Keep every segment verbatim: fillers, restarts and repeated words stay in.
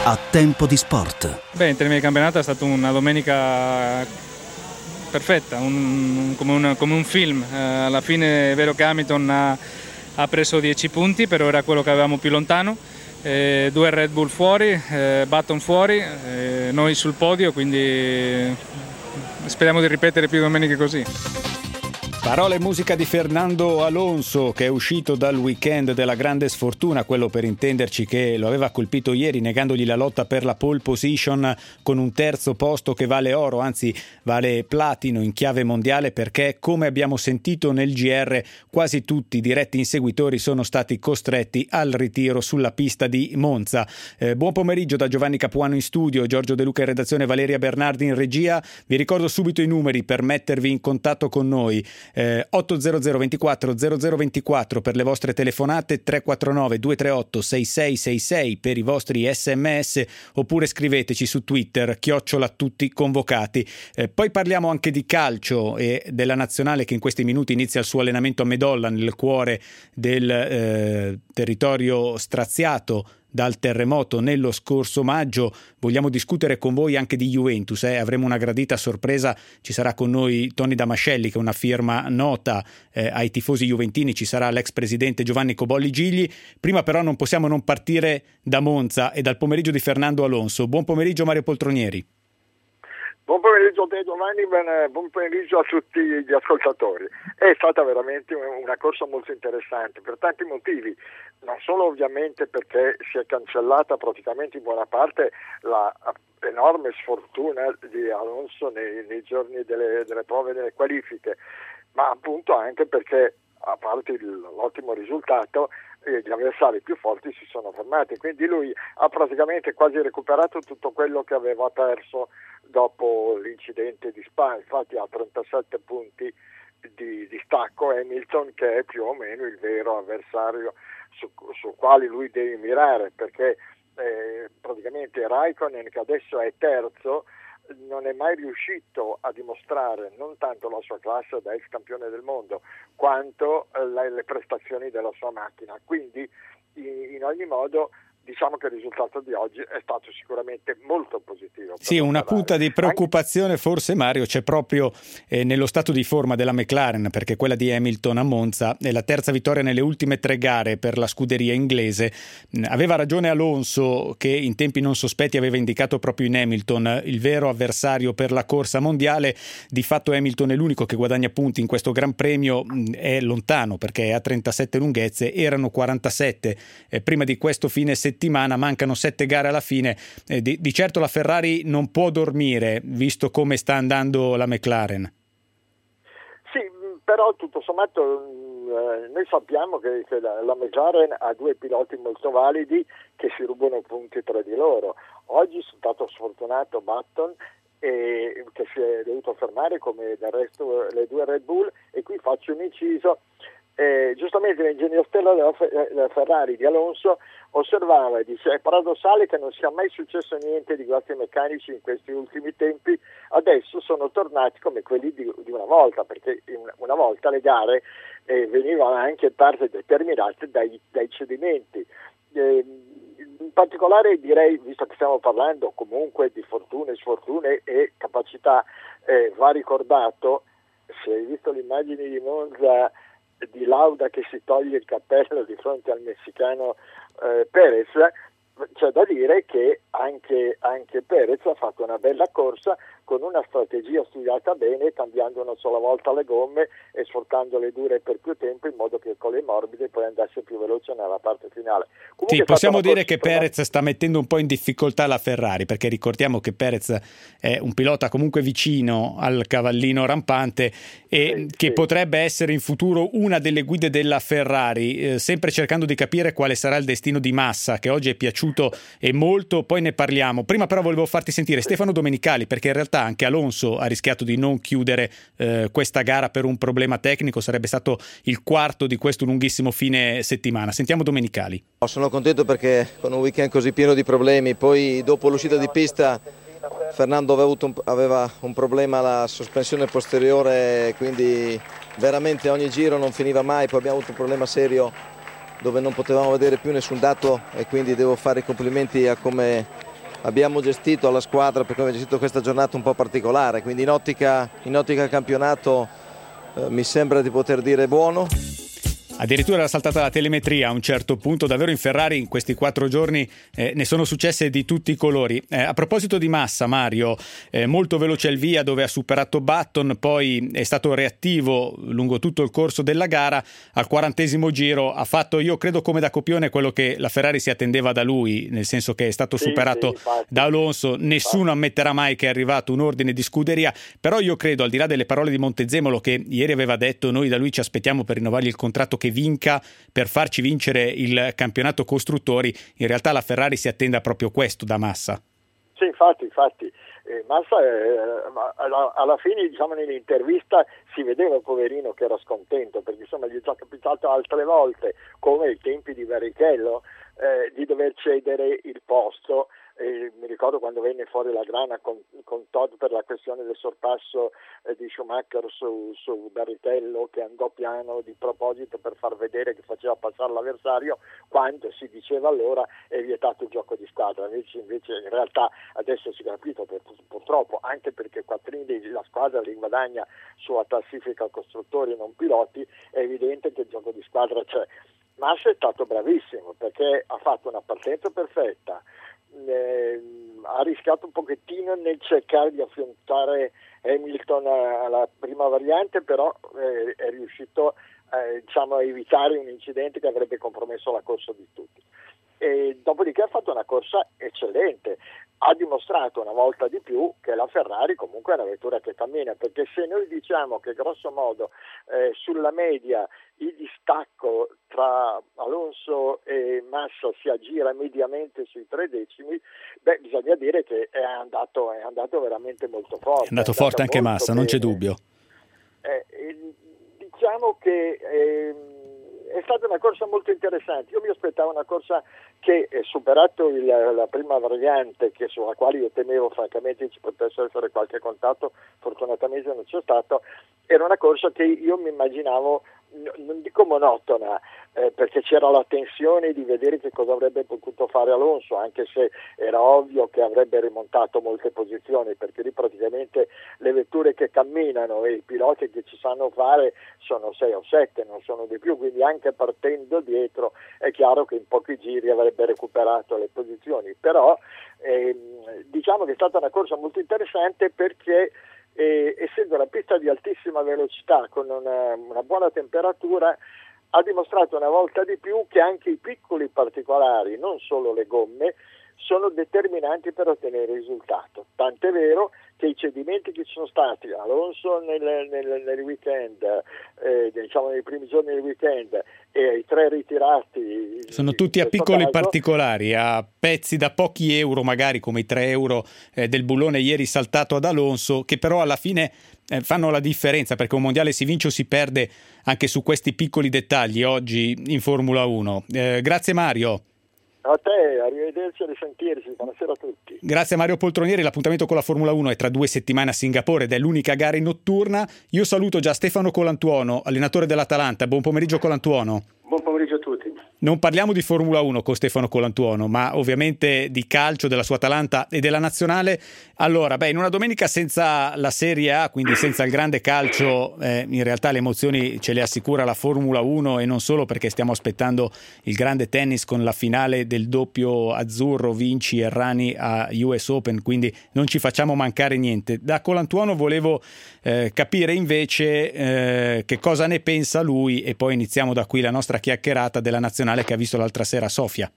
a Tempo di Sport. Beh, in termini di campionato è stata una domenica perfetta, un, come, un, come un film. Eh, alla fine è vero che Hamilton ha, ha preso dieci punti, però era quello che avevamo più lontano. Eh, due Red Bull fuori, eh, Button fuori, eh, noi sul podio, quindi speriamo di ripetere più domeniche così. Parole e musica di Fernando Alonso, che è uscito dal weekend della grande sfortuna, quello per intenderci che lo aveva colpito ieri negandogli la lotta per la pole position con un terzo posto che vale oro, anzi vale platino in chiave mondiale, perché come abbiamo sentito nel G R quasi tutti i diretti inseguitori sono stati costretti al ritiro sulla pista di Monza. Eh, buon pomeriggio da Giovanni Capuano in studio, Giorgio De Luca in redazione, Valeria Bernardi in regia. Vi ricordo subito i numeri per mettervi in contatto con noi. Eh, ottocento ventiquattro zero zero ventiquattro per le vostre telefonate, tre quattro nove due tre otto sei sei sei sei per i vostri sms, oppure scriveteci su Twitter chiocciola tutti convocati. Eh, poi parliamo anche di calcio e della nazionale che in questi minuti inizia il suo allenamento a Medolla, nel cuore del eh, territorio straziato dal terremoto nello scorso maggio. Vogliamo discutere con voi anche di Juventus, eh? Avremo una gradita sorpresa, ci sarà con noi Tony Damascelli, che è una firma nota eh, ai tifosi juventini, ci sarà l'ex presidente Giovanni Cobolli Gigli. Prima però non possiamo non partire da Monza e dal pomeriggio di Fernando Alonso. Buon pomeriggio Mario Poltronieri. Buon pomeriggio a te Giovanni, buon pomeriggio a tutti gli ascoltatori. È stata veramente una corsa molto interessante per tanti motivi, non solo ovviamente perché si è cancellata praticamente in buona parte la enorme sfortuna di Alonso nei, nei giorni delle, delle prove delle qualifiche, ma appunto anche perché, a parte il, l'ottimo risultato, eh, gli avversari più forti si sono fermati, quindi lui ha praticamente quasi recuperato tutto quello che aveva perso dopo l'incidente di Spa. Infatti ha trentasette punti di, di stacco Hamilton, che è più o meno il vero avversario su, su quali lui deve mirare, perché eh, praticamente Raikkonen, che adesso è terzo, non è mai riuscito a dimostrare non tanto la sua classe da ex campione del mondo quanto eh, le, le prestazioni della sua macchina. Quindi in, in ogni modo diciamo che il risultato di oggi è stato sicuramente molto positivo. Sì, una punta di preoccupazione Anche... forse, Mario, c'è proprio eh, nello stato di forma della McLaren, perché quella di Hamilton a Monza è la terza vittoria nelle ultime tre gare per la scuderia inglese. Aveva ragione Alonso, che in tempi non sospetti aveva indicato proprio in Hamilton il vero avversario per la corsa mondiale. Di fatto Hamilton è l'unico che guadagna punti in questo Gran Premio, è lontano perché ha trentasette lunghezze, erano quarantasette eh, prima di questo fine settimana. Mancano sette gare alla fine, eh, di, di certo la Ferrari non può dormire visto come sta andando la McLaren. Sì, però tutto sommato eh, noi sappiamo che, che la, la McLaren ha due piloti molto validi che si rubano punti tra di loro. Oggi è stato sfortunato Button, e, che si è dovuto fermare come del resto le due Red Bull, e qui faccio un inciso. Eh, giustamente l'ingegnere stella della, della Ferrari di Alonso osservava e dice: è paradossale che non sia mai successo niente di guasti meccanici in questi ultimi tempi, adesso sono tornati come quelli di, di una volta, perché in, una volta le gare eh, venivano anche in parte determinate dai, dai cedimenti. Eh, in particolare direi, visto che stiamo parlando comunque di fortune, sfortune e capacità, eh, va ricordato, se hai visto le immagini di Monza, di Lauda che si toglie il cappello di fronte al messicano eh, Perez, c'è da dire che anche, anche Perez ha fatto una bella corsa con una strategia studiata bene, cambiando una sola volta le gomme e sfruttando le dure per più tempo, in modo che con le morbide poi andasse più veloce nella parte finale. Comunque sì, possiamo dire che prima... Perez sta mettendo un po' in difficoltà la Ferrari, perché ricordiamo che Perez è un pilota comunque vicino al cavallino rampante e sì, che sì. potrebbe essere in futuro una delle guide della Ferrari, eh, sempre cercando di capire quale sarà il destino di Massa, che oggi è piaciuto e molto, poi ne parliamo. Prima però volevo farti sentire Stefano Domenicali, perché in realtà anche Alonso ha rischiato di non chiudere eh, questa gara per un problema tecnico, sarebbe stato il quarto di questo lunghissimo fine settimana. Sentiamo Domenicali. Sono contento perché con un weekend così pieno di problemi, poi dopo l'uscita di pista Fernando aveva, avuto un, aveva un problema alla sospensione posteriore, quindi veramente ogni giro non finiva mai, poi abbiamo avuto un problema serio dove non potevamo vedere più nessun dato, e quindi devo fare i complimenti a come abbiamo gestito la squadra, per come abbiamo gestito questa giornata un po' particolare, quindi in ottica, in ottica campionato eh, mi sembra di poter dire buono. Addirittura era saltata la telemetria a un certo punto. Davvero in Ferrari in questi quattro giorni eh, ne sono successe di tutti i colori. Eh, a proposito di Massa, Mario, eh, molto veloce al via dove ha superato Button, poi è stato reattivo lungo tutto il corso della gara. Al quarantesimo giro ha fatto, io credo come da copione, quello che la Ferrari si attendeva da lui, nel senso che è stato sì, superato sì, da Alonso. Nessuno ammetterà mai che è arrivato un ordine di scuderia, però io credo, al di là delle parole di Montezemolo, che ieri aveva detto noi da lui ci aspettiamo per rinnovargli il contratto che vinca per farci vincere il campionato costruttori, in realtà la Ferrari si attenda proprio questo da Massa. Sì, infatti, infatti eh, Massa eh, alla, alla fine, diciamo, nell'intervista si vedeva il poverino che era scontento, perché insomma gli è già capitato altre volte, come ai tempi di Barrichello, eh, di dover cedere il posto. Eh, mi ricordo quando venne fuori la grana con, con Todd per la questione del sorpasso eh, di Schumacher su, su Barrichello, che andò piano di proposito per far vedere che faceva passare l'avversario, quando si diceva allora è vietato il gioco di squadra. Invece, invece in realtà adesso si è capito, per, purtroppo, anche perché Quattrini la squadra li guadagna sulla classifica costruttori e non piloti, è evidente che il gioco di squadra c'è. Massa è stato bravissimo perché ha fatto una partenza perfetta. Eh, ha rischiato un pochettino nel cercare di affrontare Hamilton alla prima variante, però eh, è riuscito eh, diciamo, a evitare un incidente che avrebbe compromesso la corsa di tutti. E dopodiché ha fatto una corsa eccellente, ha dimostrato una volta di più che la Ferrari comunque è una vettura che cammina, perché se noi diciamo che grosso modo eh, sulla media il distacco tra Alonso e Massa si aggira mediamente sui tre decimi, beh, bisogna dire che è andato, è andato veramente molto forte. È andato, è andato forte anche Massa, bene. Non c'è dubbio. Eh, diciamo che eh, è stata una corsa molto interessante. Io mi aspettavo una corsa che, eh, superato il, la prima variante, che sulla quale io temevo francamente ci potesse essere qualche contatto, fortunatamente non c'è stato, era una corsa che io mi immaginavo, non dico monotona, eh, perché c'era la tensione di vedere che cosa avrebbe potuto fare Alonso, anche se era ovvio che avrebbe rimontato molte posizioni, perché lì praticamente le vetture che camminano e i piloti che ci sanno fare sono sei o sette, non sono di più, quindi anche partendo dietro è chiaro che in pochi giri avrebbe recuperato le posizioni. Però ehm, diciamo che è stata una corsa molto interessante perché E, essendo una pista di altissima velocità con una, una buona temperatura, ha dimostrato una volta di più che anche i piccoli particolari, non solo le gomme, sono determinanti per ottenere il risultato. Tant'è vero che i cedimenti che ci sono stati, Alonso nel, nel, nel weekend, eh, diciamo nei primi giorni del weekend, e i tre ritirati, sono tutti a piccoli caso, particolari, a pezzi da pochi euro, magari come i tre euro eh, del bullone ieri saltato ad Alonso, che però alla fine eh, fanno la differenza, perché un mondiale si vince o si perde anche su questi piccoli dettagli oggi in Formula uno. Eh, grazie Mario. A te, arrivederci e risentirci, buonasera a tutti. Grazie a Mario Poltronieri, l'appuntamento con la Formula uno è tra due settimane a Singapore ed è l'unica gara in notturna. Io saluto già Stefano Colantuono, allenatore dell'Atalanta. Buon pomeriggio Colantuono. Buon pomeriggio a tutti. Non parliamo di Formula uno con Stefano Colantuono, ma ovviamente di calcio, della sua Atalanta e della nazionale. Allora, beh, in una domenica senza la Serie A, quindi senza il grande calcio, eh, in realtà le emozioni ce le assicura la Formula uno, e non solo, perché stiamo aspettando il grande tennis con la finale del doppio azzurro Vinci e Rani a U S Open, quindi non ci facciamo mancare niente. Da Colantuono volevo eh, capire invece eh, che cosa ne pensa lui, e poi iniziamo da qui la nostra chiacchierata della nazionale che ha visto l'altra sera a Sofia.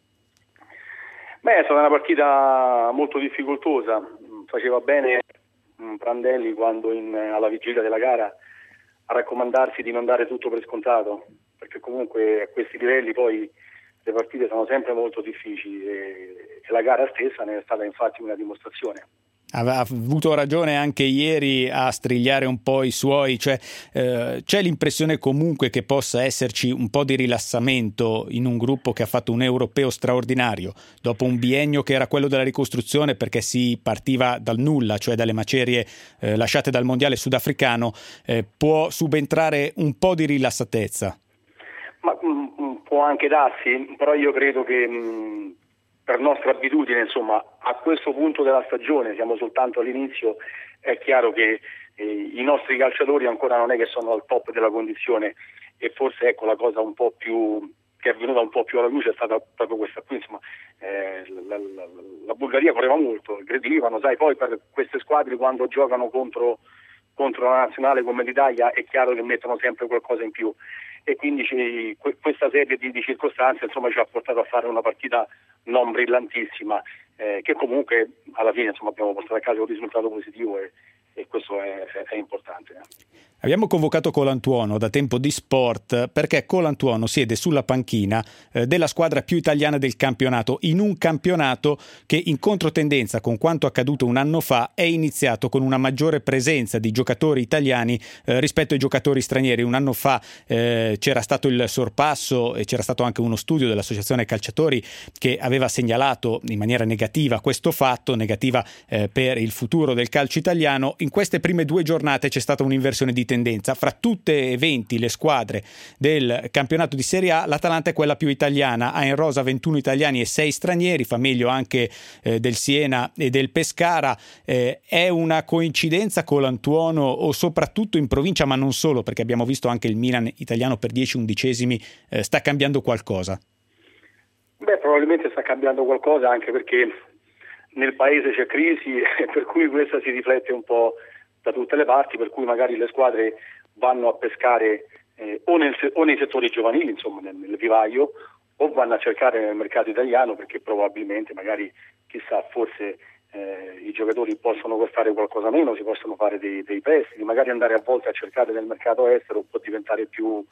Beh, è stata una partita molto difficoltosa. Faceva bene Prandelli quando in, alla vigilia della gara a raccomandarsi di non dare tutto per scontato, perché comunque a questi livelli poi le partite sono sempre molto difficili e, e la gara stessa ne è stata infatti una dimostrazione. Ha avuto ragione anche ieri a strigliare un po' i suoi, cioè eh, c'è l'impressione comunque che possa esserci un po' di rilassamento in un gruppo che ha fatto un europeo straordinario dopo un biennio che era quello della ricostruzione, perché si partiva dal nulla, cioè dalle macerie eh, lasciate dal mondiale sudafricano. Eh, può subentrare un po' di rilassatezza? Ma mh, può anche darsi, però io credo che mh, per nostra abitudine, insomma, a questo punto della stagione, siamo soltanto all'inizio, è chiaro che eh, i nostri calciatori ancora non è che sono al top della condizione, e forse ecco la cosa un po' più che è venuta un po' più alla luce è stata proprio questa qui, insomma, eh, la, la, la Bulgaria correva molto, aggredivano, sai, poi per queste squadre quando giocano contro, contro la nazionale come l'Italia è chiaro che mettono sempre qualcosa in più, e quindi ci, questa serie di, di circostanze, insomma, ci ha portato a fare una partita non brillantissima, eh, che comunque alla fine, insomma, abbiamo portato a casa un risultato positivo, e, e questo è, è importante. Eh. Abbiamo convocato Colantuono da Tempo di Sport perché Colantuono siede sulla panchina eh, della squadra più italiana del campionato, in un campionato che, in controtendenza con quanto accaduto un anno fa, è iniziato con una maggiore presenza di giocatori italiani eh, rispetto ai giocatori stranieri. Un anno fa eh, c'era stato il sorpasso e c'era stato anche uno studio dell'Associazione Calciatori che aveva segnalato in maniera negativa questo fatto, negativa eh, per il futuro del calcio italiano. In queste prime due giornate c'è stata un'inversione di tendenza. Fra tutte e venti le squadre del campionato di Serie A, l'Atalanta è quella più italiana, ha in rosa ventuno italiani e sei stranieri, fa meglio anche eh, del Siena e del Pescara. Eh, è una coincidenza Colantuono, o soprattutto in provincia, ma non solo, perché abbiamo visto anche il Milan italiano per dieci undicesimi, eh, sta cambiando qualcosa? Beh, probabilmente sta cambiando qualcosa, anche perché nel paese c'è crisi, per cui questa si riflette un po' da tutte le parti, per cui magari le squadre vanno a pescare eh, o, nel, o nei settori giovanili, insomma nel, nel vivaio, o vanno a cercare nel mercato italiano, perché probabilmente magari, chissà, forse eh, i giocatori possono costare qualcosa meno, si possono fare dei, dei prestiti, magari andare a volte a cercare nel mercato estero può diventare più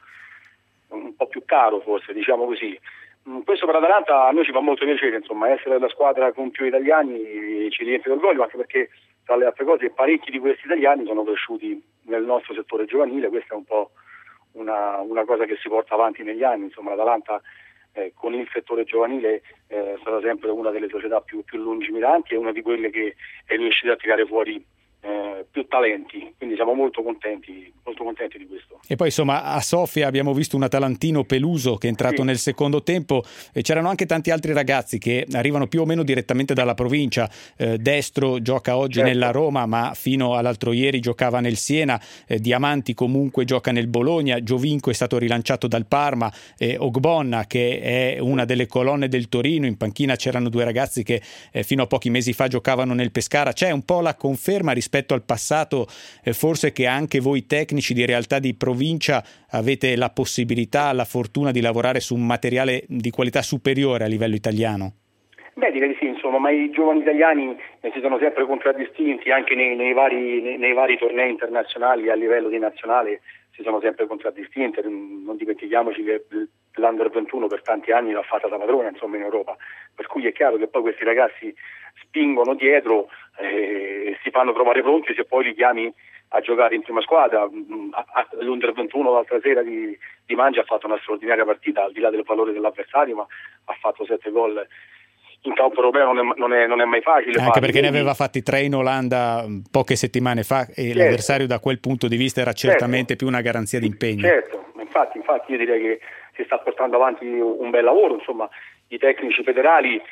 un po' più caro, forse, diciamo così. Questo per Atalanta a noi ci fa molto piacere, insomma, essere la squadra con più italiani ci riempie d'orgoglio, anche perché tra le altre cose parecchi di questi italiani sono cresciuti nel nostro settore giovanile. Questa è un po' una, una cosa che si porta avanti negli anni, insomma l'Atalanta eh, con il settore giovanile eh, è stata sempre una delle società più, più lungimiranti e una di quelle che è riuscita a tirare fuori Eh, più talenti, quindi siamo molto contenti molto contenti di questo. E poi insomma a Sofia abbiamo visto un atalantino Peluso che è entrato sì. nel secondo tempo, e c'erano anche tanti altri ragazzi che arrivano più o meno direttamente dalla provincia. eh, Destro gioca oggi certo. nella Roma, ma fino all'altro ieri giocava nel Siena. eh, Diamanti comunque gioca nel Bologna, Giovinco è stato rilanciato dal Parma, eh, Ogbonna, che è una delle colonne del Torino. In panchina c'erano due ragazzi che eh, fino a pochi mesi fa giocavano nel Pescara. C'è un po' la conferma rispetto rispetto al passato, eh, forse, che anche voi tecnici di realtà di provincia avete la possibilità, la fortuna di lavorare su un materiale di qualità superiore a livello italiano? Beh, direi di sì, insomma, ma i giovani italiani eh, si sono sempre contraddistinti anche nei, nei, vari, nei, nei vari tornei internazionali. A livello di nazionale si sono sempre contraddistinti. Non dimentichiamoci che l'Under ventuno per tanti anni l'ha fatta da padrona, insomma, in Europa, per cui è chiaro che poi questi ragazzi spingono dietro e eh, si fanno trovare pronti se poi li chiami a giocare in prima squadra. L'Under ventuno l'altra sera di, di Mangia ha fatto una straordinaria partita, al di là del valore dell'avversario, ma ha fatto sette gol in campo europeo. Non è, non è, non è mai facile. Anche farli, perché quindi... ne aveva fatti tre in Olanda poche settimane fa, e certo. l'avversario da quel punto di vista era certamente certo. più una garanzia di impegno. Certo, infatti, infatti io direi che si sta portando avanti un bel lavoro, insomma, i tecnici federali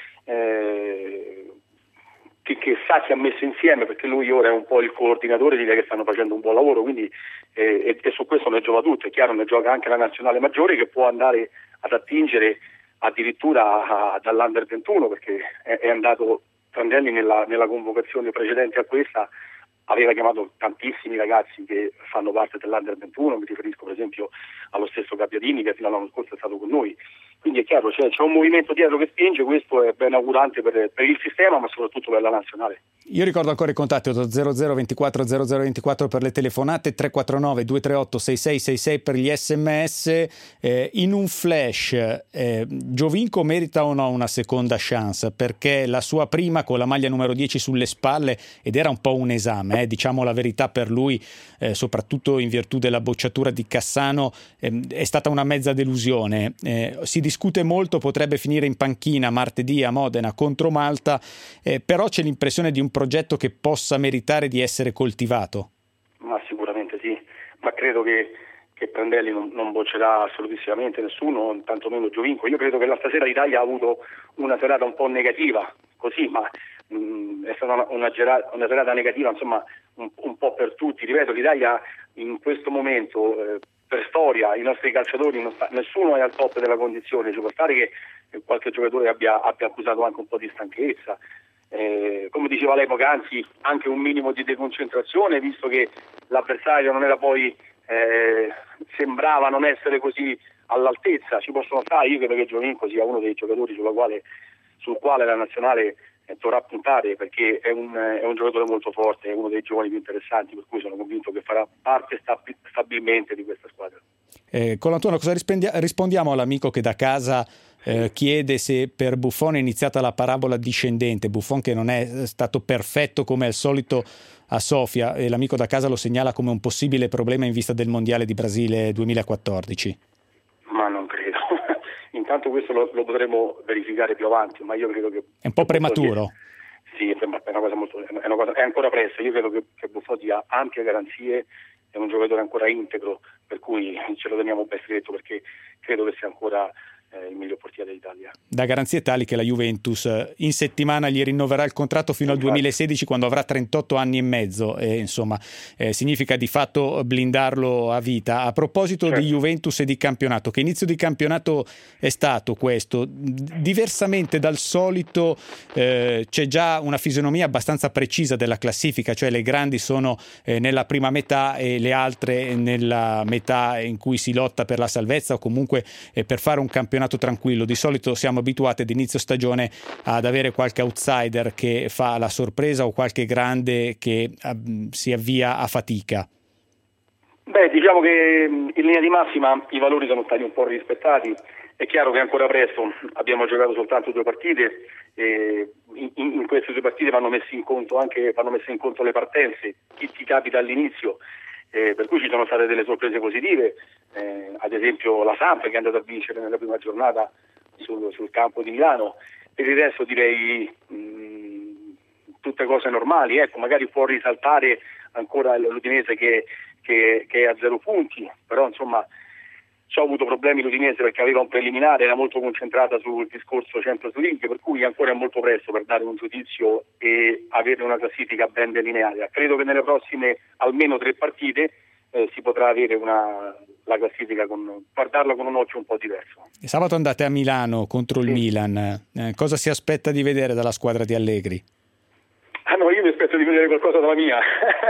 eh, che, che Sacchi ha messo insieme, perché lui ora è un po' il coordinatore, direi che stanno facendo un buon lavoro, quindi eh, e, e su questo ne gioca tutto. È chiaro, ne gioca anche la nazionale maggiore, che può andare ad attingere addirittura a, dall'Under ventuno, perché è, è andato Prandelli nella, nella convocazione precedente a questa, aveva chiamato tantissimi ragazzi che fanno parte dell'Under ventuno, mi riferisco per esempio allo stesso Gabbiadini, che fino all'anno scorso è stato con noi. Quindi è chiaro, cioè, c'è un movimento dietro che spinge, questo è ben augurante per, per il sistema, ma soprattutto per la nazionale. Io ricordo ancora i contatti: zero zero ventiquattro zero zero ventiquattro per le telefonate, tre quattro nove due tre otto sei sei sei sei per gli sms. Eh, in un flash, eh, Giovinco merita o no una seconda chance? Perché la sua prima con la maglia numero dieci sulle spalle, ed era un po' un esame, eh, diciamo la verità, per lui, eh, soprattutto in virtù della bocciatura di Cassano, eh, è stata una mezza delusione. Eh, si discute molto, potrebbe finire in panchina martedì a Modena contro Malta, eh, però c'è l'impressione di un progetto che possa meritare di essere coltivato. Ma sicuramente sì, ma credo che, che Prandelli non, non boccerà assolutissimamente nessuno, tantomeno Giovinco. Io credo che la stasera l'Italia ha avuto una serata un po' negativa, così, ma mh, è stata una, una, gerata, una serata negativa, insomma, un, un po' per tutti. Ripeto, l'Italia in questo momento, eh, per storia, i nostri calciatori, non sta, nessuno è al top della condizione. Ci può stare che qualche giocatore abbia, abbia accusato anche un po' di stanchezza. Eh, come diceva lei poc'anzi, anche un minimo di deconcentrazione, visto che l'avversario non era poi eh, sembrava non essere così all'altezza. Ci possono stare, io credo che Giovinco sia uno dei giocatori sulla quale, sul quale la nazionale eh, dovrà puntare, perché è un, è un giocatore molto forte, è uno dei giovani più interessanti, per cui sono convinto che farà parte stab- stabilmente di questa squadra. Eh, Colantuono, cosa rispondi- rispondiamo all'amico che da casa Eh, chiede se per Buffon è iniziata la parabola discendente? Buffon che non è stato perfetto come al solito a Sofia, e l'amico da casa lo segnala come un possibile problema in vista del Mondiale di Brasile duemilaquattordici. Ma non credo. Intanto questo lo, lo potremo verificare più avanti, ma io credo che è un po' prematuro. Sì, è una cosa molto, è, una cosa, è ancora presto. Io credo che, che Buffon dia ampie garanzie, è un giocatore ancora integro, per cui ce lo teniamo ben stretto, perché credo che sia ancora il miglior portiere d'Italia. Da garanzie tali che la Juventus in settimana gli rinnoverà il contratto fino al duemilasedici, quando avrà trentotto anni e mezzo, e insomma eh, significa di fatto blindarlo a vita. A proposito certo. di Juventus e di campionato, che inizio di campionato è stato questo? Diversamente dal solito eh, c'è già una fisionomia abbastanza precisa della classifica, cioè le grandi sono eh, nella prima metà e le altre nella metà in cui si lotta per la salvezza, o comunque eh, per fare un campionato tranquillo. Di solito siamo abituati ad inizio stagione ad avere qualche outsider che fa la sorpresa o qualche grande che uh, si avvia a fatica. Beh, diciamo che in linea di massima i valori sono stati un po' rispettati. È chiaro che è ancora presto, abbiamo giocato soltanto due partite e in, in queste due partite vanno messe in conto anche vanno messe in conto le partenze, chi ti capita all'inizio. Eh, per cui ci sono state delle sorprese positive, eh, ad esempio la Samp che è andata a vincere nella prima giornata sul, sul campo di Milano. Per il resto direi mh, tutte cose normali, ecco, magari può risaltare ancora l'Udinese che, che, che è a zero punti, però insomma ci ha avuto problemi l'Udinese perché aveva un preliminare, era molto concentrata sul discorso Champions League, per cui ancora è molto presto per dare un giudizio e avere una classifica ben delineata. Credo che nelle prossime almeno tre partite eh, si potrà avere una, la classifica, con, guardarla con un occhio un po' diverso. Sabato andate a Milano contro il sì. Milan, eh, cosa si aspetta di vedere dalla squadra di Allegri? Ah no, io mi aspetto di vedere qualcosa dalla mia.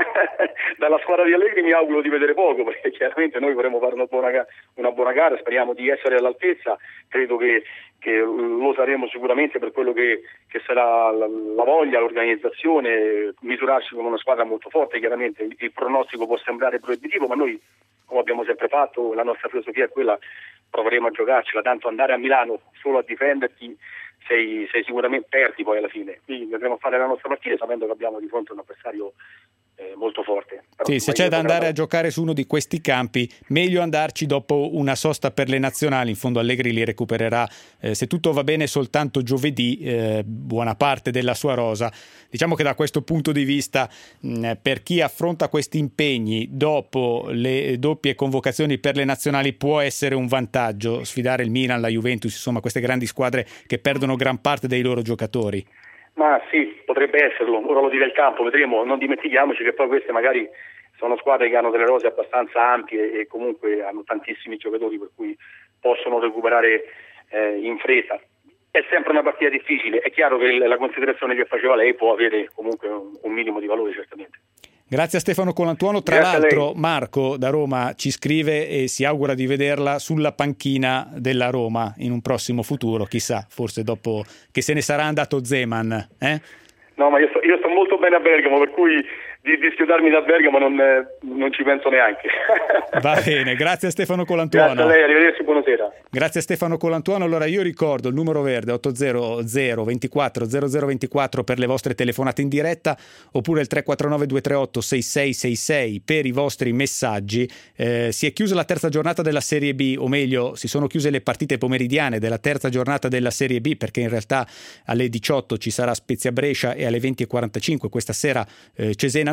Dalla squadra di Allegri mi auguro di vedere poco, perché chiaramente noi vorremmo fare una buona, una buona gara, speriamo di essere all'altezza, credo che, che lo saremo sicuramente per quello che, che sarà la, la voglia, l'organizzazione, misurarsi con una squadra molto forte. Chiaramente il, il pronostico può sembrare proibitivo, ma noi, come abbiamo sempre fatto, la nostra filosofia è quella, proveremo a giocarcela, tanto andare a Milano solo a difenderti sei, sei sicuramente perdi poi alla fine, quindi dovremo fare la nostra partita sapendo che abbiamo di fronte un avversario eh, molto forte. Però, sì, se c'è da andare a giocare su uno di questi campi, meglio andarci dopo una sosta per le nazionali. In fondo Allegri li recupererà, eh, se tutto va bene, soltanto giovedì, eh, buona parte della sua rosa. Diciamo che da questo punto di vista, mh, per chi affronta questi impegni dopo le doppie convocazioni per le nazionali, può essere un vantaggio sfidare il Milan, la Juventus, insomma queste grandi squadre che perdono gran parte dei loro giocatori. Ma sì, potrebbe esserlo, ora lo dirà il campo, vedremo. Non dimentichiamoci che poi queste magari sono squadre che hanno delle rose abbastanza ampie e comunque hanno tantissimi giocatori, per cui possono recuperare eh, in fretta. È sempre una partita difficile, è chiaro che la considerazione che faceva lei può avere comunque un, un minimo di valore certamente. Grazie a Stefano Colantuono. Tra Grazie l'altro Marco da Roma ci scrive e si augura di vederla sulla panchina della Roma in un prossimo futuro, chissà, forse dopo che se ne sarà andato Zeman. Eh? No, ma io sto, io sto molto bene a Bergamo, per cui di, di schiodarmi da Bergamo non, non ci penso neanche. Va bene, grazie a Stefano Colantuono. Grazie a lei, arrivederci, buonasera. Grazie a Stefano Colantuono. Allora io ricordo il numero verde otto zero zero ventiquattro zero zero ventiquattro per le vostre telefonate in diretta, oppure il tre quattro nove due tre otto sei sei sei sei per i vostri messaggi. Eh, si è chiusa la terza giornata della Serie B, o meglio si sono chiuse le partite pomeridiane della terza giornata della Serie B, perché in realtà alle diciotto ci sarà Spezia Brescia e alle venti e quarantacinque questa sera eh, Cesena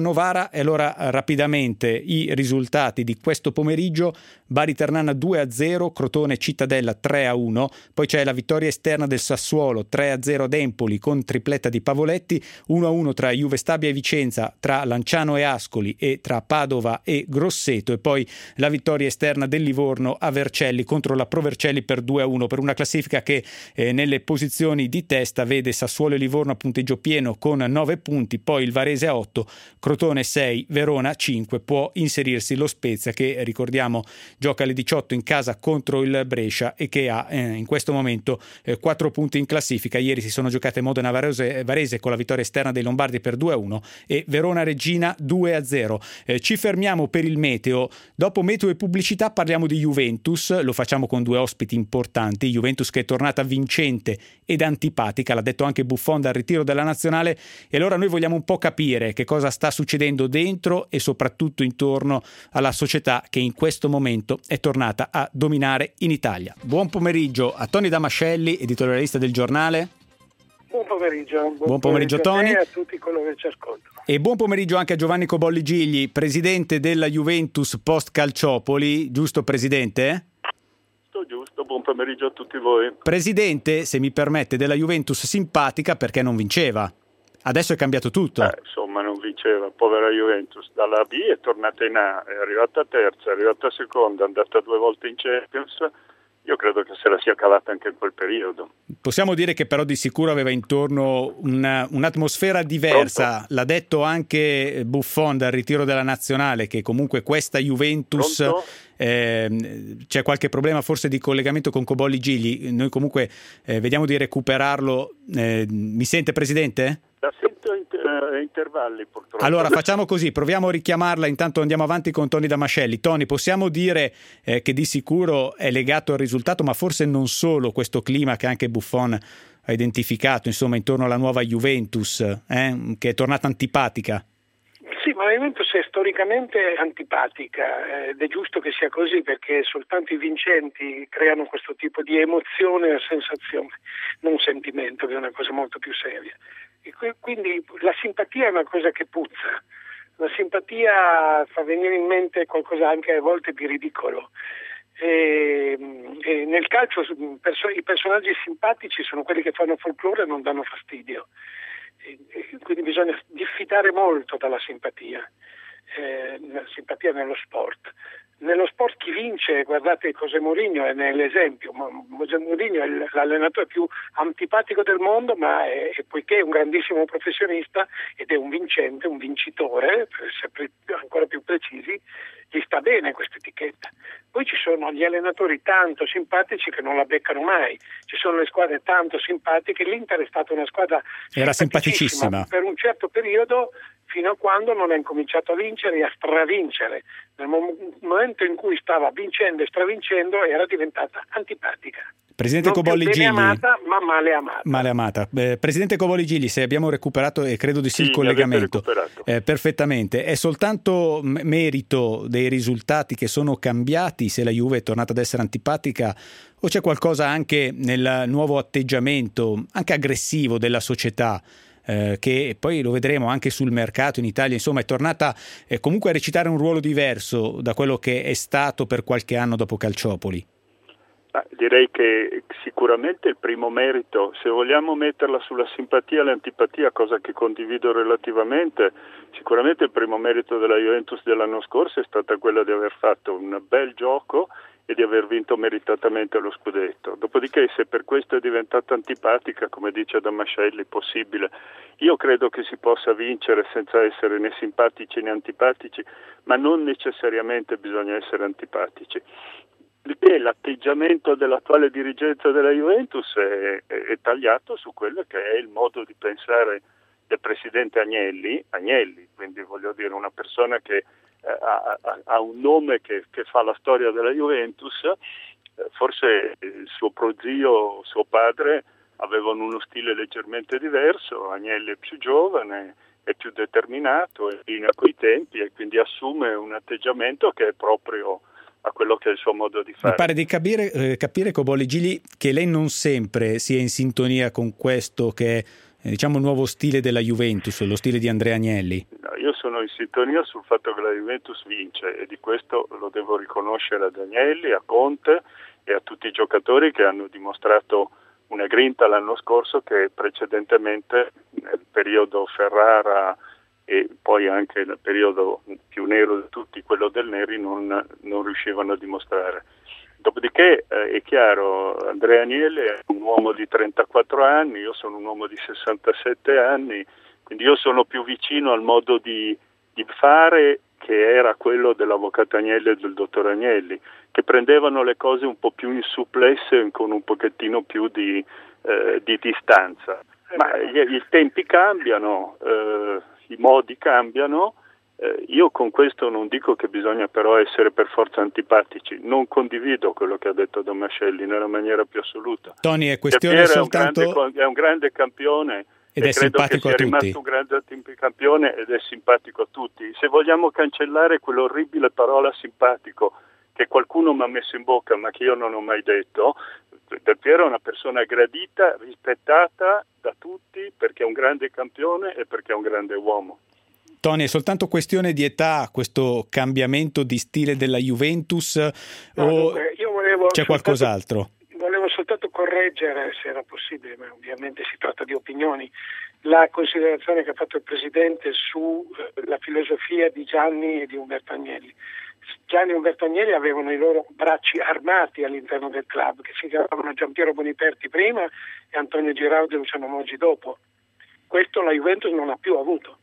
Novara. E allora rapidamente i risultati di questo pomeriggio: Bari Ternana due a zero, Crotone Cittadella tre a uno, poi c'è la vittoria esterna del Sassuolo tre a zero ad Empoli con tripletta di Pavoletti, uno a uno tra Juve Stabia e Vicenza, tra Lanciano e Ascoli e tra Padova e Grosseto, e poi la vittoria esterna del Livorno a Vercelli contro la Pro Vercelli per due a uno, per una classifica che eh, nelle posizioni di testa vede Sassuolo e Livorno a punteggio pieno con nove punti, poi il Varese a otto, Crotone sei, Verona cinque, può inserirsi lo Spezia che, ricordiamo, gioca alle diciotto in casa contro il Brescia e che ha eh, in questo momento eh, quattro punti in classifica. Ieri si sono giocate Modena Varese, Varese con la vittoria esterna dei Lombardi per due a uno e Verona Reggina due a zero. Eh, ci fermiamo per il meteo. Dopo meteo e pubblicità parliamo di Juventus, lo facciamo con due ospiti importanti. Juventus che è tornata vincente ed antipatica, l'ha detto anche Buffon dal ritiro della nazionale, e allora noi vogliamo un po' capire che cosa sta succedendo dentro e soprattutto intorno alla società che in questo momento è tornata a dominare in Italia. Buon pomeriggio a Tony Damascelli, editorialista del Giornale. Buon pomeriggio. Buon, buon pomeriggio, pomeriggio Tony. A, a tutti coloro che ci ascoltano. E buon pomeriggio anche a Giovanni Cobolli Gigli, presidente della Juventus post Calciopoli. Giusto, presidente? Giusto, giusto. Buon pomeriggio a tutti voi. Presidente, se mi permette, della Juventus simpatica perché non vinceva. Adesso è cambiato tutto. Eh, insomma, non vinceva, povera Juventus. Dalla B è tornata in A, è arrivata terza, è arrivata seconda, è andata due volte in Champions. Io credo che se la sia cavata anche in quel periodo. Possiamo dire che però di sicuro aveva intorno una, un'atmosfera diversa. Pronto? L'ha detto anche Buffon dal ritiro della nazionale, che comunque questa Juventus... Eh, c'è qualche problema forse di collegamento con Cobolli Gigli. Noi comunque eh, vediamo di recuperarlo. Eh, mi sente, presidente? La sento a inter- intervalli purtroppo. Allora facciamo così, proviamo a richiamarla, intanto andiamo avanti con Tony Damascelli. Tony, possiamo dire eh, che di sicuro è legato al risultato, ma forse non solo, questo clima che anche Buffon ha identificato, insomma, intorno alla nuova Juventus, eh, che è tornata antipatica. Sì, ma la Juventus è storicamente antipatica ed è giusto che sia così, perché soltanto i vincenti creano questo tipo di emozione e sensazione, non sentimento, che è una cosa molto più seria. E quindi la simpatia è una cosa che puzza, la simpatia fa venire in mente qualcosa anche a volte di ridicolo. E, e nel calcio i personaggi simpatici sono quelli che fanno folklore e non danno fastidio. Quindi bisogna diffidare molto dalla simpatia, eh, la simpatia nello sport. Nello sport chi vince, guardate José Mourinho è nell'esempio, José Mourinho è l'allenatore più antipatico del mondo, ma è, è, poiché è un grandissimo professionista ed è un vincente, un vincitore, per essere ancora più precisi, gli sta bene questa etichetta. Poi ci sono gli allenatori tanto simpatici che non la beccano mai, ci sono le squadre tanto simpatiche. L'Inter è stata una squadra era simpaticissima per un certo periodo, fino a quando non ha incominciato a vincere e a stravincere. Nel momento in cui stava vincendo e stravincendo era diventata antipatica. Presidente non Cobolli Gigli, amata, ma male amata. Male amata. Eh, Presidente Cobolli Gigli, se abbiamo recuperato, e credo di sì, sì il collegamento eh, perfettamente, è soltanto m- merito dei risultati che sono cambiati se la Juve è tornata ad essere antipatica, o c'è qualcosa anche nel nuovo atteggiamento, anche aggressivo della società? Eh, che poi lo vedremo anche sul mercato in Italia, insomma è tornata eh, comunque a recitare un ruolo diverso da quello che è stato per qualche anno dopo Calciopoli. Ah, direi che sicuramente il primo merito, se vogliamo metterla sulla simpatia e l'antipatia, cosa che condivido relativamente, sicuramente il primo merito della Juventus dell'anno scorso è stata quella di aver fatto un bel gioco e di aver vinto meritatamente lo scudetto. Dopodiché, se per questo è diventata antipatica, come dice Damascelli, possibile. Io credo che si possa vincere senza essere né simpatici né antipatici, ma non necessariamente bisogna essere antipatici. Perché l'atteggiamento dell'attuale dirigenza della Juventus è, è, è tagliato su quello che è il modo di pensare del presidente Agnelli, Agnelli, quindi voglio dire una persona che Ha, ha, ha un nome che, che fa la storia della Juventus. Forse il suo prozio, suo padre avevano uno stile leggermente diverso. Agnelli è più giovane, è più determinato, è in linea coi tempi e quindi assume un atteggiamento che è proprio a quello che è il suo modo di fare. Mi pare di capire, eh, capire Cobolli Gigli, che lei non sempre sia in sintonia con questo che è eh, diciamo nuovo stile della Juventus, lo stile di Andrea Agnelli? No, io sono in sintonia sul fatto che la Juventus vince e di questo lo devo riconoscere ad Agnelli, a Conte e a tutti i giocatori che hanno dimostrato una grinta l'anno scorso che precedentemente nel periodo Ferrara e poi anche nel periodo più nero di tutti, quello del Neri, non, non riuscivano a dimostrare. Dopodiché eh, è chiaro, Andrea Agnelli è un uomo di trentaquattro anni, io sono un uomo di sessantasette anni, quindi io sono più vicino al modo di, di fare che era quello dell'avvocato Agnelli e del dottor Agnelli, che prendevano le cose un po' più in supplesse con un pochettino più di, eh, di distanza. Ma gli, i tempi cambiano, eh, i modi cambiano, eh, io con questo non dico che bisogna però essere per forza antipatici, non condivido quello che ha detto Domascelli nella maniera più assoluta. Tony, è questione soltanto... È un grande, è un grande campione ed e è credo che simpatico sia a tutti. rimasto un grande campione ed è simpatico a tutti. Se vogliamo cancellare quell'orribile parola simpatico che qualcuno mi ha messo in bocca ma che io non ho mai detto, Del Piero è una persona gradita, rispettata da tutti perché è un grande campione e perché è un grande uomo. Tony, è soltanto questione di età questo cambiamento di stile della Juventus no, o dunque, io volevo c'è soltanto, qualcos'altro? Volevo soltanto correggere, se era possibile, ma ovviamente si tratta di opinioni, la considerazione che ha fatto il Presidente sulla filosofia di Gianni e di Umberto Agnelli. Gianni e Umberto Agnelli avevano i loro bracci armati all'interno del club, che si chiamavano Giampiero Boniperti prima e Antonio Giraudo e Luciano Moggi dopo. Questo la Juventus non ha più avuto.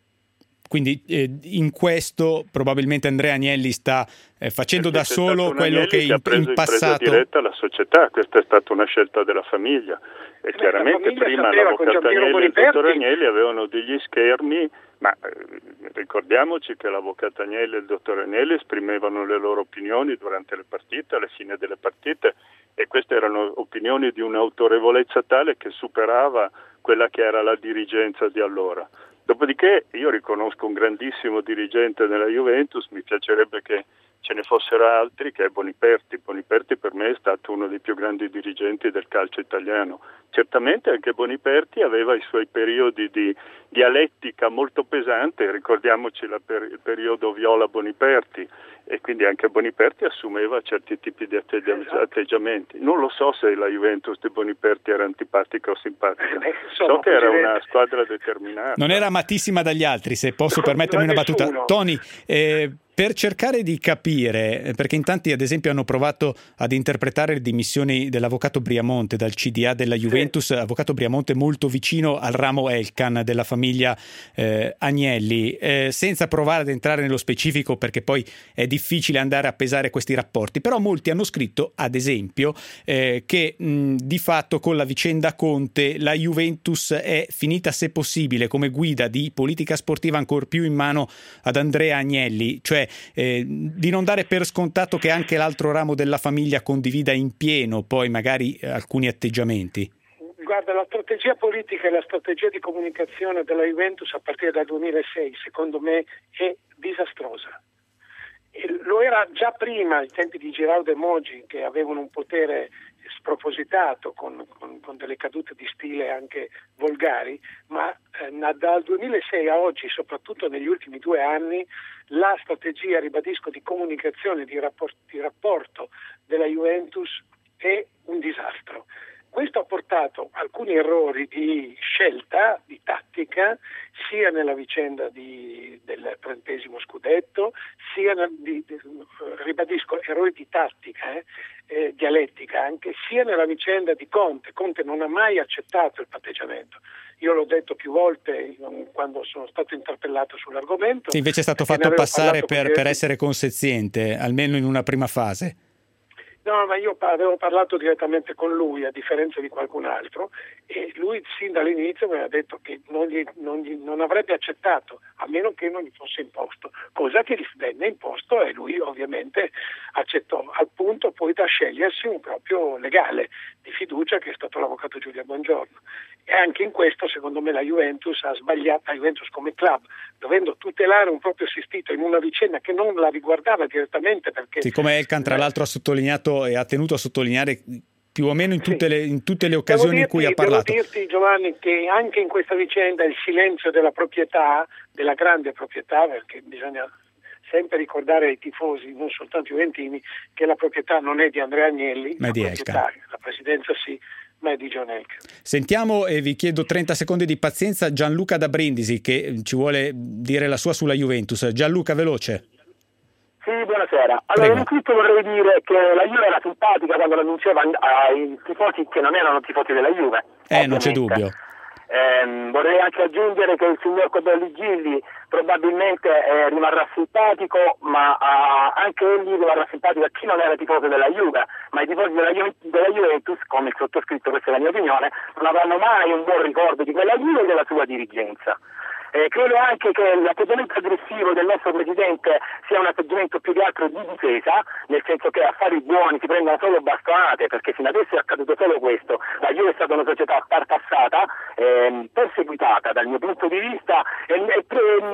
Quindi eh, in questo probabilmente Andrea Agnelli sta eh, facendo Perché da solo quello che, che in, ha preso in passato... in presa diretta la società, questa è stata una scelta della famiglia. E Beh, chiaramente prima l'avvocato Agnelli e il dottor Agnelli avevano degli schermi, ma eh, ricordiamoci che l'avvocato Agnelli e il dottor Agnelli esprimevano le loro opinioni durante le partite, alla fine delle partite, e queste erano opinioni di un'autorevolezza tale che superava quella che era la dirigenza di allora. Dopodiché io riconosco un grandissimo dirigente della Juventus, mi piacerebbe che ce ne fossero altri, che è Boniperti. Boniperti per me è stato uno dei più grandi dirigenti del calcio italiano. Certamente anche Boniperti aveva i suoi periodi di dialettica molto pesante, ricordiamoci la per- il periodo Viola-Boniperti, e quindi anche Boniperti assumeva certi tipi di atteggi- atteggiamenti. Non lo so se la Juventus di Boniperti era antipatica o simpatica, eh, so che era una squadra determinata. Non era amatissima dagli altri, se posso No, permettermi una battuta. nessuno. Tony, eh, per cercare di capire, perché in tanti ad esempio hanno provato ad interpretare le dimissioni dell'avvocato Briamonte dal C D A della Juventus, sì. Avvocato Briamonte molto vicino al ramo Elkann della famiglia eh, Agnelli, eh, senza provare ad entrare nello specifico perché poi è difficile andare a pesare questi rapporti, però molti hanno scritto ad esempio eh, che mh, di fatto con la vicenda Conte la Juventus è finita se possibile come guida di politica sportiva ancor più in mano ad Andrea Agnelli, cioè Eh, di non dare per scontato che anche l'altro ramo della famiglia condivida in pieno poi magari eh, alcuni atteggiamenti. Guarda, la strategia politica e la strategia di comunicazione della Juventus a partire dal duemilasei secondo me è disastrosa. E lo era già prima ai tempi di Giraudo e Moggi, che avevano un potere spropositato con, con, con delle cadute di stile anche volgari, ma eh, dal duemilasei a oggi, soprattutto negli ultimi due anni, la strategia, ribadisco, di comunicazione, di, rapport, di rapporto della Juventus è un disastro. Questo ha portato alcuni errori di scelta, di tattica, sia nella vicenda di, del trentesimo scudetto, sia, nel, di, di, ribadisco, errori di tattica, eh, eh, dialettica anche, sia nella vicenda di Conte. Conte non ha mai accettato il patteggiamento. Io l'ho detto più volte quando sono stato interpellato sull'argomento. Sì, invece è stato fatto passare per, per essere consenziente, almeno in una prima fase. No, ma io avevo parlato direttamente con lui, a differenza di qualcun altro, e lui sin dall'inizio mi ha detto che non, gli, non, gli, non avrebbe accettato, a meno che non gli fosse imposto, cosa che gli venne imposto e lui ovviamente accettò, al punto poi da scegliersi un proprio legale di fiducia che è stato l'avvocato Giulia Bongiorno. E anche in questo secondo me la Juventus ha sbagliato, la Juventus come club, dovendo tutelare un proprio assistito in una vicenda che non la riguardava direttamente perché... Sì, come Elkann tra l'altro ha sottolineato e ha tenuto a sottolineare più o meno in tutte, sì. le, in tutte le occasioni dirti, in cui ha parlato. Devo dirti, Giovanni, che anche in questa vicenda il silenzio della proprietà, della grande proprietà, perché bisogna sempre ricordare ai tifosi, non soltanto juventini, che la proprietà non è di Andrea Agnelli, ma la, di proprietà, la presidenza sì, ma è di John Elkann. Sentiamo, e vi chiedo trenta secondi di pazienza, Gianluca da Brindisi, che ci vuole dire la sua sulla Juventus. Gianluca, veloce. Sì, buonasera. Allora, innanzitutto vorrei dire che la Juve era simpatica quando lo annunciava ai tifosi che non erano tifosi della Juve. Eh, ovviamente. Non c'è dubbio. Eh, vorrei anche aggiungere che il signor Cobolli Gilli probabilmente eh, rimarrà simpatico, ma uh, anche egli rimarrà simpatico a chi non era tifoso della Juve, ma i tifosi della, Ju- della Juventus, come il sottoscritto, questa è la mia opinione, non avranno mai un buon ricordo di quella Juve e della sua dirigenza. Eh, credo anche che l'atteggiamento aggressivo del nostro Presidente sia un atteggiamento più che altro di difesa, nel senso che affari buoni si prendono solo bastonate, perché fino adesso è accaduto solo questo. La Juve è stata una società tartassata, ehm, perseguitata dal mio punto di vista, e, e,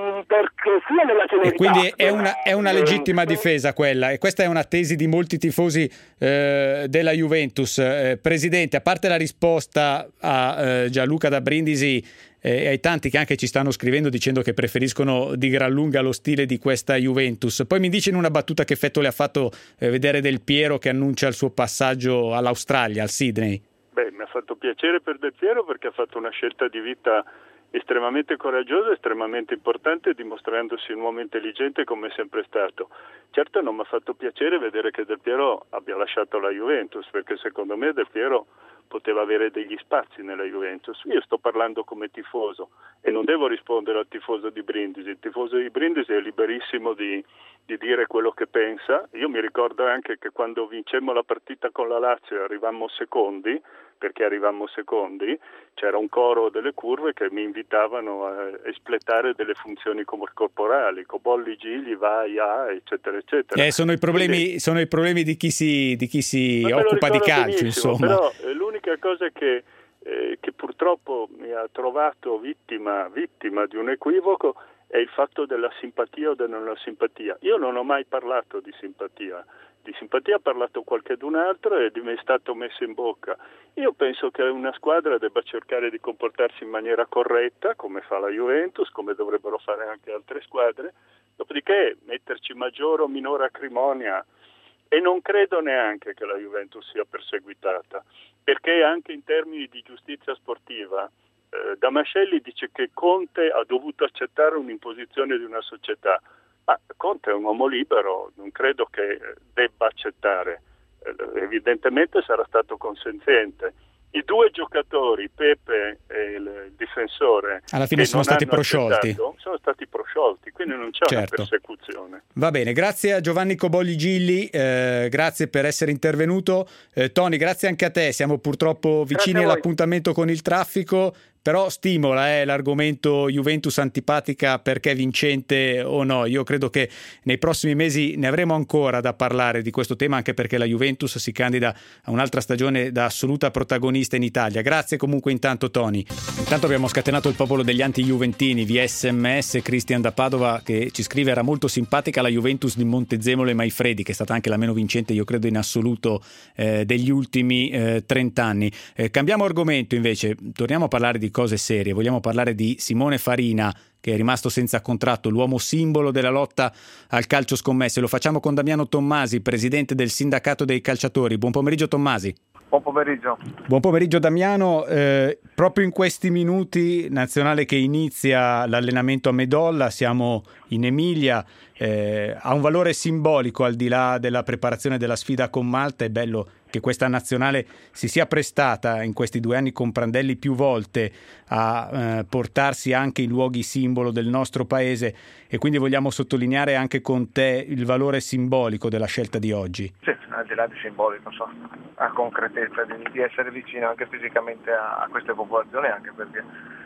perché sia nella celerità... E quindi è una, è una legittima difesa quella, e questa è una tesi di molti tifosi eh, della Juventus. Eh, Presidente, a parte la risposta a eh, Gianluca da Brindisi, e ai tanti che anche ci stanno scrivendo dicendo che preferiscono di gran lunga lo stile di questa Juventus, poi mi dice in una battuta che effetto le ha fatto eh, vedere Del Piero che annuncia il suo passaggio all'Australia, al Sydney? Beh, mi ha fatto piacere per Del Piero perché ha fatto una scelta di vita estremamente coraggiosa, estremamente importante, dimostrandosi un uomo intelligente come è sempre stato. Certo non mi ha fatto piacere vedere che Del Piero abbia lasciato la Juventus, perché secondo me Del Piero poteva avere degli spazi nella Juventus. Io sto parlando come tifoso e non devo rispondere al tifoso di Brindisi. Il tifoso di Brindisi è liberissimo di, di dire quello che pensa. Io mi ricordo anche che quando vincemmo la partita con la Lazio e arrivammo secondi, perché arrivammo secondi, c'era un coro delle curve che mi invitavano a espletare delle funzioni corporali, Cobolli, Gigli, vai, a, eccetera, eccetera. Eh, sono i problemi, Quindi, sono i problemi di chi si, di chi si occupa di calcio, insomma. Però eh, l'unica cosa che, eh, che purtroppo mi ha trovato vittima, vittima di un equivoco è il fatto della simpatia o della non simpatia. Io non ho mai parlato di simpatia. Di simpatia ha parlato qualcun altro e mi è stato messo in bocca. Io penso che una squadra debba cercare di comportarsi in maniera corretta, come fa la Juventus, come dovrebbero fare anche altre squadre, dopodiché metterci maggiore o minore acrimonia, e non credo neanche che la Juventus sia perseguitata, perché anche in termini di giustizia sportiva, eh, Damascelli dice che Conte ha dovuto accettare un'imposizione di una società. Ma Conte è un uomo libero, non credo che debba accettare, eh, evidentemente sarà stato consenziente. I due giocatori, Pepe e il difensore, alla fine sono stati prosciolti. Sono stati prosciolti, quindi non c'è certo. una persecuzione. Va bene, grazie a Giovanni Cobolli Gilli, eh, grazie per essere intervenuto. Eh, Tony, grazie anche a te, siamo purtroppo vicini all'appuntamento con il traffico, però stimola eh, l'argomento Juventus antipatica perché vincente o no. Io credo che nei prossimi mesi ne avremo ancora da parlare di questo tema, anche perché la Juventus si candida a un'altra stagione da assoluta protagonista in Italia. Grazie comunque intanto Tony. Intanto abbiamo scatenato il popolo degli anti-juventini via S M S. Cristian da Padova che ci scrive: era molto simpatica la Juventus di Montezemolo e Maifredi, che è stata anche la meno vincente io credo in assoluto eh, degli ultimi eh, trent'anni. Eh, cambiamo argomento invece, torniamo a parlare di cose serie. Vogliamo parlare di Simone Farina, che è rimasto senza contratto, l'uomo simbolo della lotta al calcio scommesse. Lo facciamo con Damiano Tommasi, presidente del sindacato dei calciatori. Buon pomeriggio Tommasi. Buon pomeriggio. Buon pomeriggio Damiano. Eh, proprio in questi minuti, nazionale che inizia l'allenamento a Medolla, siamo in Emilia, eh, ha un valore simbolico al di là della preparazione della sfida con Malta. È bello che questa nazionale si sia prestata in questi due anni con Prandelli più volte a eh, portarsi anche in luoghi simbolo del nostro paese, e quindi vogliamo sottolineare anche con te il valore simbolico della scelta di oggi. Sì, al di là di simbolico, so, a concretezza di, di essere vicino anche fisicamente a, a queste popolazioni, anche perché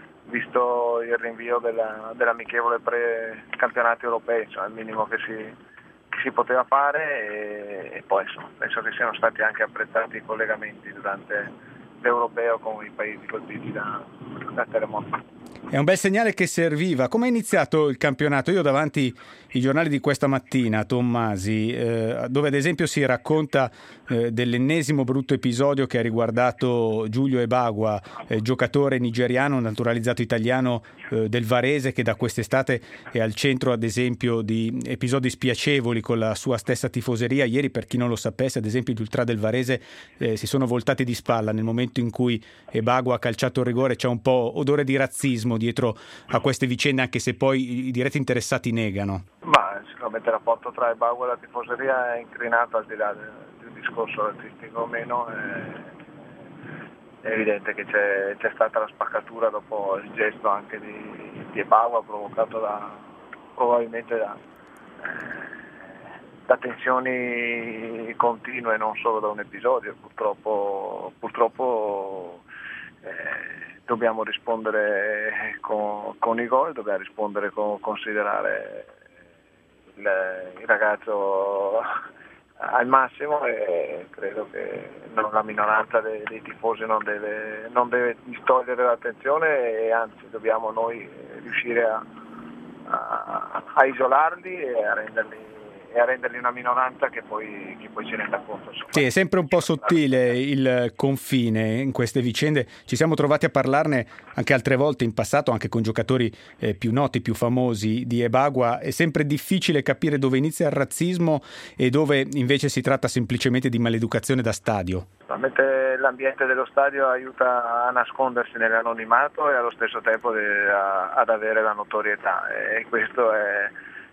visto il rinvio della, dell'amichevole pre-campionati europei, cioè il minimo che si si poteva fare, e, e poi insomma, penso che siano stati anche apprezzati i collegamenti durante l'europeo con i paesi colpiti da, da terremoto. È un bel segnale che serviva. Come è iniziato il campionato? Io ho davanti i giornali di questa mattina, Tommasi, eh, dove ad esempio si racconta eh, dell'ennesimo brutto episodio che ha riguardato Giulio Ebagwa, eh, giocatore nigeriano naturalizzato italiano eh, del Varese, che da quest'estate è al centro ad esempio di episodi spiacevoli con la sua stessa tifoseria. Ieri, per chi non lo sapesse, ad esempio gli ultra del Varese eh, si sono voltati di spalla nel momento in cui Ebagwa ha calciato il rigore. C'è un po' odore di razzismo dietro a queste vicende, anche se poi i diretti interessati negano. Ma sicuramente il rapporto tra Ebagwa e la tifoseria è inclinato, al di là del, del discorso artistico o meno. È, è evidente che c'è, c'è stata la spaccatura dopo il gesto anche di, di Ebagwa, provocato da, probabilmente da, da tensioni continue, non solo da un episodio. Purtroppo, purtroppo eh, dobbiamo rispondere con, con i gol, dobbiamo rispondere con considerare il, il ragazzo al massimo, e credo che non, la minoranza dei, dei tifosi non deve, non deve distogliere l'attenzione, e anzi dobbiamo noi riuscire a, a, a isolarli e a renderli e a renderli una minoranza che poi, che poi ci renda conto. Sì, è sempre un po' sottile il confine in queste vicende. Ci siamo trovati a parlarne anche altre volte in passato, anche con giocatori eh, più noti, più famosi di Ebagwa. È sempre difficile capire dove inizia il razzismo e dove invece si tratta semplicemente di maleducazione da stadio. Sicuramente l'ambiente dello stadio aiuta a nascondersi nell'anonimato e allo stesso tempo de, a, ad avere la notorietà, e questo è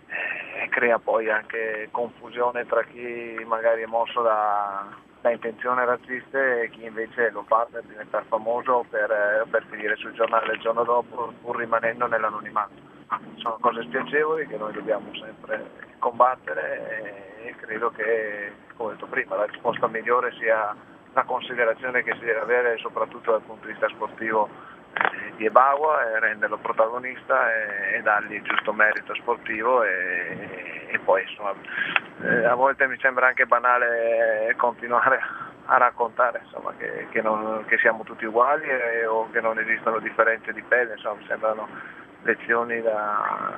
e crea poi anche confusione tra chi magari è mosso da, da intenzioni razziste e chi invece lo fa per diventare famoso, per, per finire sul giornale il giorno dopo, pur rimanendo nell'anonimato. Sono cose spiacevoli che noi dobbiamo sempre combattere, e, e credo che, come ho detto prima, la risposta migliore sia la considerazione che si deve avere soprattutto dal punto di vista sportivo di Ebagwa, e renderlo protagonista e, e dargli il giusto merito sportivo, e, e poi insomma eh, a volte mi sembra anche banale continuare a raccontare insomma che, che, non, che siamo tutti uguali e, o che non esistono differenze di pelle. Insomma, sembrano lezioni da,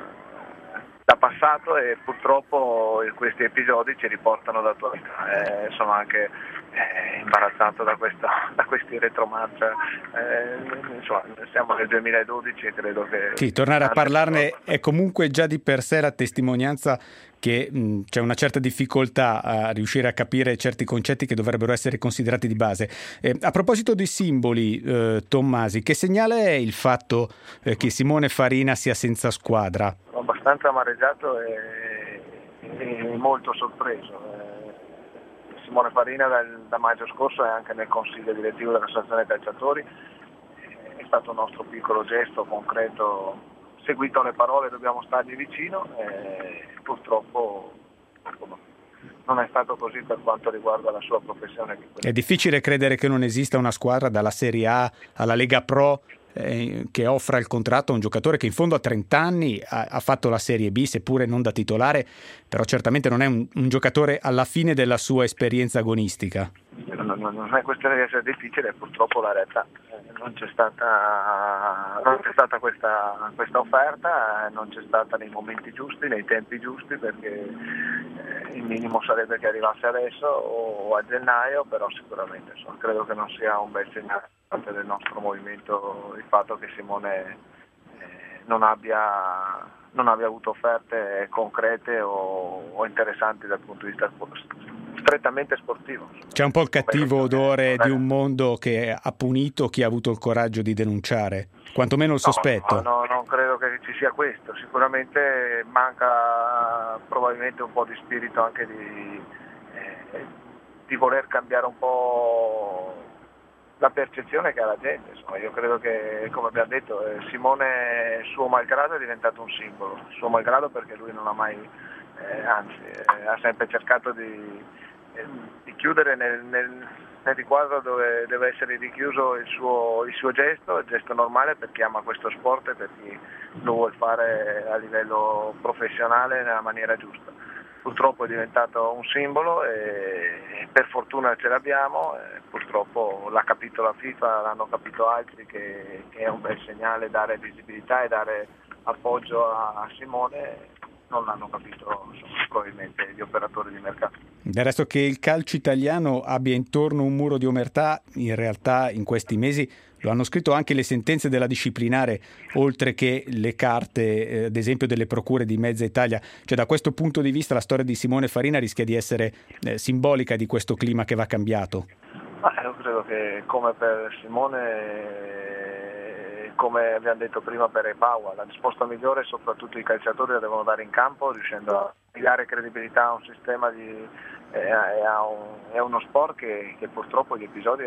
da passato, e purtroppo questi episodi ci riportano d'attualità. Eh, sono anche eh, imbarazzato da, questa, da questi retromarcia. Eh, insomma, siamo nel duemiladodici e credo che... Sì, tornare a parlarne è comunque già di per sé la testimonianza che mh, c'è una certa difficoltà a riuscire a capire certi concetti che dovrebbero essere considerati di base. Eh, a proposito di simboli, eh, Tommasi, che segnale è il fatto eh, che Simone Farina sia senza squadra? Sono abbastanza amareggiato e, e molto sorpreso. Simone Farina dal, da maggio scorso è anche nel consiglio direttivo dell'Associazione Calciatori. È stato un nostro piccolo gesto concreto, seguito alle parole, dobbiamo stargli vicino, e purtroppo non è stato così per quanto riguarda la sua professione. È difficile credere che non esista una squadra dalla Serie A alla Lega Pro eh, che offra il contratto a un giocatore che in fondo a trenta anni ha, ha fatto la Serie B, seppure non da titolare, però certamente non è un, un giocatore alla fine della sua esperienza agonistica. Non, non è questione di essere difficile, purtroppo la realtà non c'è stata, non c'è stata questa, questa offerta, non c'è stata nei momenti giusti, nei tempi giusti, perché eh, il minimo sarebbe che arrivasse adesso o a gennaio, però sicuramente insomma, credo che non sia un bel segnale del nostro movimento il fatto che Simone eh, non abbia non abbia avuto offerte concrete o, o interessanti dal punto di vista strettamente sportivo. C'è un po' il cattivo odore di un mondo che ha punito chi ha avuto il coraggio di denunciare, quantomeno il sospetto. No, no, no, non credo che ci sia questo, sicuramente manca probabilmente un po' di spirito anche di, eh, di voler cambiare un po' la percezione che ha la gente. Insomma, io credo che, come abbiamo detto, eh, Simone suo malgrado è diventato un simbolo, suo malgrado perché lui non ha mai, eh, anzi, eh, ha sempre cercato di, eh, di chiudere nel, nel, nel riquadro dove deve essere richiuso il suo, il suo gesto, il gesto normale per chi ama questo sport e per chi lo vuol fare a livello professionale nella maniera giusta. purtroppo è diventato un simbolo e per fortuna ce l'abbiamo, e purtroppo l'ha capito la FIFA, l'hanno capito altri che, che è un bel segnale dare visibilità e dare appoggio a, a Simone. Non l'hanno capito, insomma, probabilmente gli operatori di mercato. Del resto che il calcio italiano abbia intorno un muro di omertà, in realtà in questi mesi lo hanno scritto anche le sentenze della disciplinare, oltre che le carte, eh, ad esempio, delle procure di mezza Italia. Cioè, da questo punto di vista la storia di Simone Farina rischia di essere eh, simbolica di questo clima che va cambiato. Ma io credo che come per Simone, come abbiamo detto prima per Epaua, la risposta migliore soprattutto i calciatori la devono dare in campo, riuscendo a dare credibilità a un sistema di, eh, e a, un, a uno sport che, che purtroppo gli episodi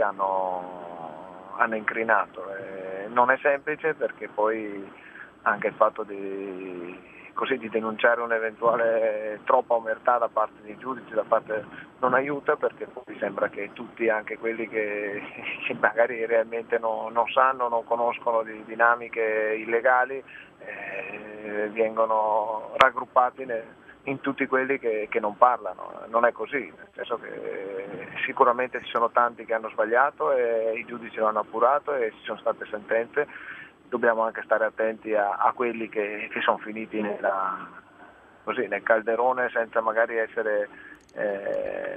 hanno, hanno incrinato. Eh, non è semplice, perché poi anche il fatto di, così, di denunciare un'eventuale troppa omertà da parte dei giudici, da parte, non aiuta, perché poi sembra che tutti, anche quelli che, che magari realmente non, non sanno, non conoscono di dinamiche illegali, eh, vengono raggruppati nel, in tutti quelli che, che non parlano. Non è così, nel senso che sicuramente ci sono tanti che hanno sbagliato e i giudici lo hanno appurato e ci sono state sentenze. Dobbiamo anche stare attenti a, a quelli che, che sono finiti nella, così, nel calderone senza magari essere, eh,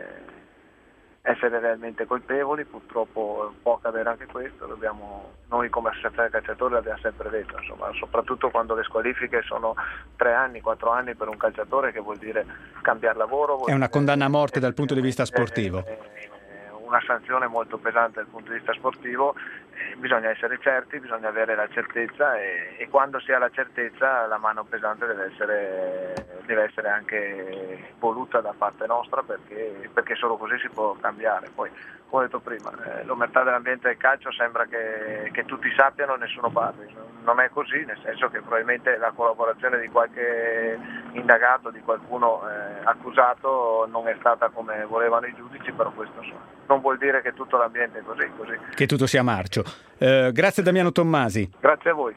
essere realmente colpevoli. Purtroppo può accadere anche questo. Dobbiamo, noi come associazione calciatori l'abbiamo sempre detto, insomma, soprattutto quando le squalifiche sono tre anni, quattro anni per un calciatore, che vuol dire cambiare lavoro. È una condanna a morte dal punto di vista sportivo. Una sanzione molto pesante dal punto di vista sportivo. Eh, bisogna essere certi, bisogna avere la certezza e, e quando si ha la certezza la mano pesante deve essere, deve essere anche voluta da parte nostra, perché, perché solo così si può cambiare. Poi, come ho detto prima, eh, l'omertà dell'ambiente del calcio sembra che, che tutti sappiano e nessuno parli. Non è così, nel senso che probabilmente la collaborazione di qualche indagato, di qualcuno eh, accusato, non è stata come volevano i giudici, però questo so. Non vuol dire che tutto l'ambiente è così, così. Che tutto sia marcio. Eh, grazie Damiano Tommasi. Grazie a voi.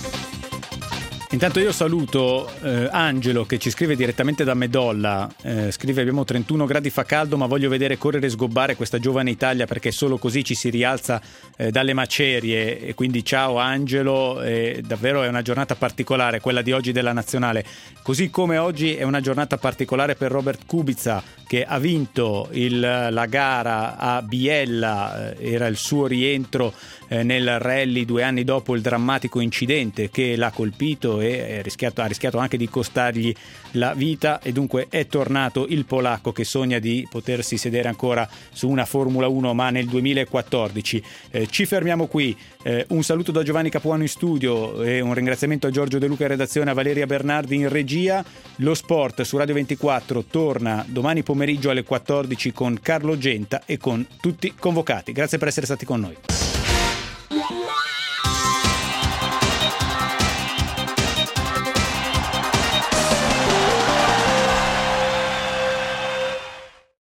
Intanto io saluto eh, Angelo, che ci scrive direttamente da Medolla. Eh, scrive: abbiamo trentuno gradi, fa caldo, ma voglio vedere correre e sgobbare questa giovane Italia, perché solo così ci si rialza eh, dalle macerie. E quindi ciao Angelo, eh, davvero è una giornata particolare quella di oggi della nazionale, così come oggi è una giornata particolare per Robert Kubica, che ha vinto il, la gara a Biella. Eh, era il suo rientro eh, nel rally due anni dopo il drammatico incidente che l'ha colpito e è rischiato, ha rischiato anche di costargli la vita, e dunque è tornato il polacco che sogna di potersi sedere ancora su una Formula uno, ma nel duemilaquattordici. Eh, ci fermiamo qui. Eh, un saluto da Giovanni Capuano in studio e un ringraziamento a Giorgio De Luca in redazione, a Valeria Bernardi in regia. Lo sport su Radio ventiquattro torna domani pomeriggio alle quattordici con Carlo Genta e con tutti convocati. Grazie per essere stati con noi.